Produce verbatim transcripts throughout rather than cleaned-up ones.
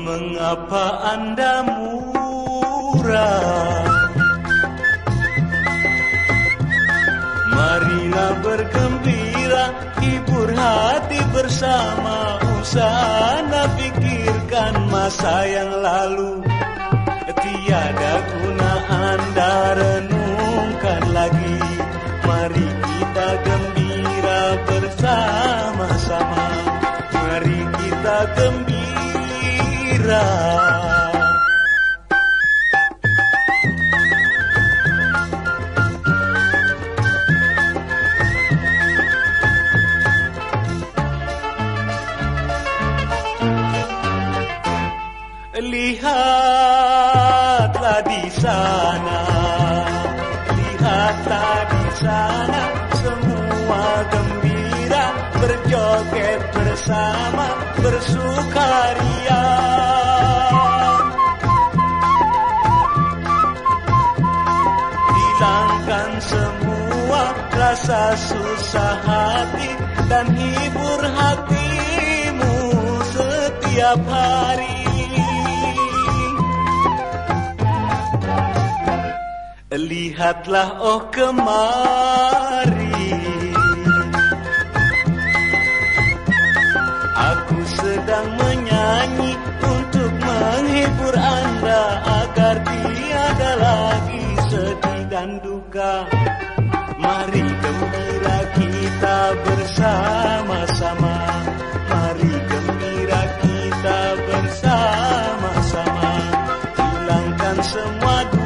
Mengapa Anda murah? Marilah bergembira, hibur hati bersama. Usah Anda pikirkan masa yang lalu. Tiada guna Anda renungkan lagi. Mari kita gembira bersama-sama. Mari kita gembira. Lihatlah di sana, lihatlah di sana, semua gembira, berjoget bersama, bersukaria. Hilangkan semua rasa susah hati dan hibur hatimu setiap hari. Lihatlah oh kemari, aku sedang menyanyi untuk menghibur Anda agar tiada lagi sedih dan duka. Mari gembira kita bersama-sama. Mari gembira kita bersama-sama. Hilangkan semua duka.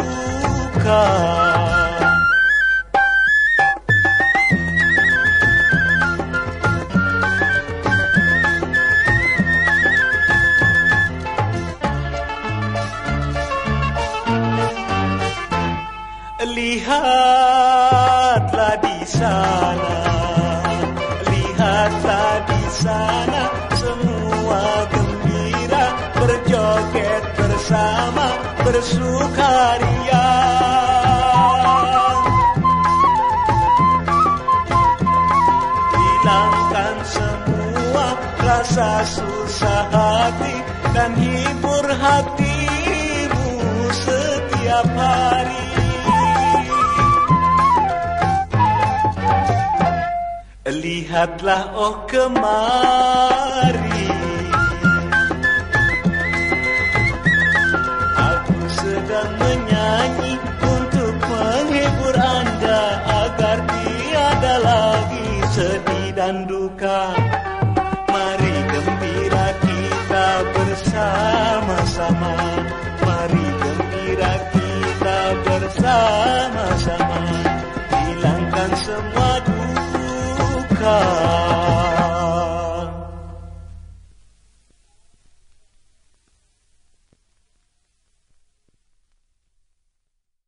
Lihatlah di sana, lihatlah di sana, semua gembira, berjoget bersama, bersukaria. Hilangkan semua rasa susah hati dan hibur hatimu setiap hari. Lihatlah oh kemari, aku sedang menyanyi untuk menghibur Anda agar tiada lagi sedih dan duka. Mari gembira kita bersama-sama.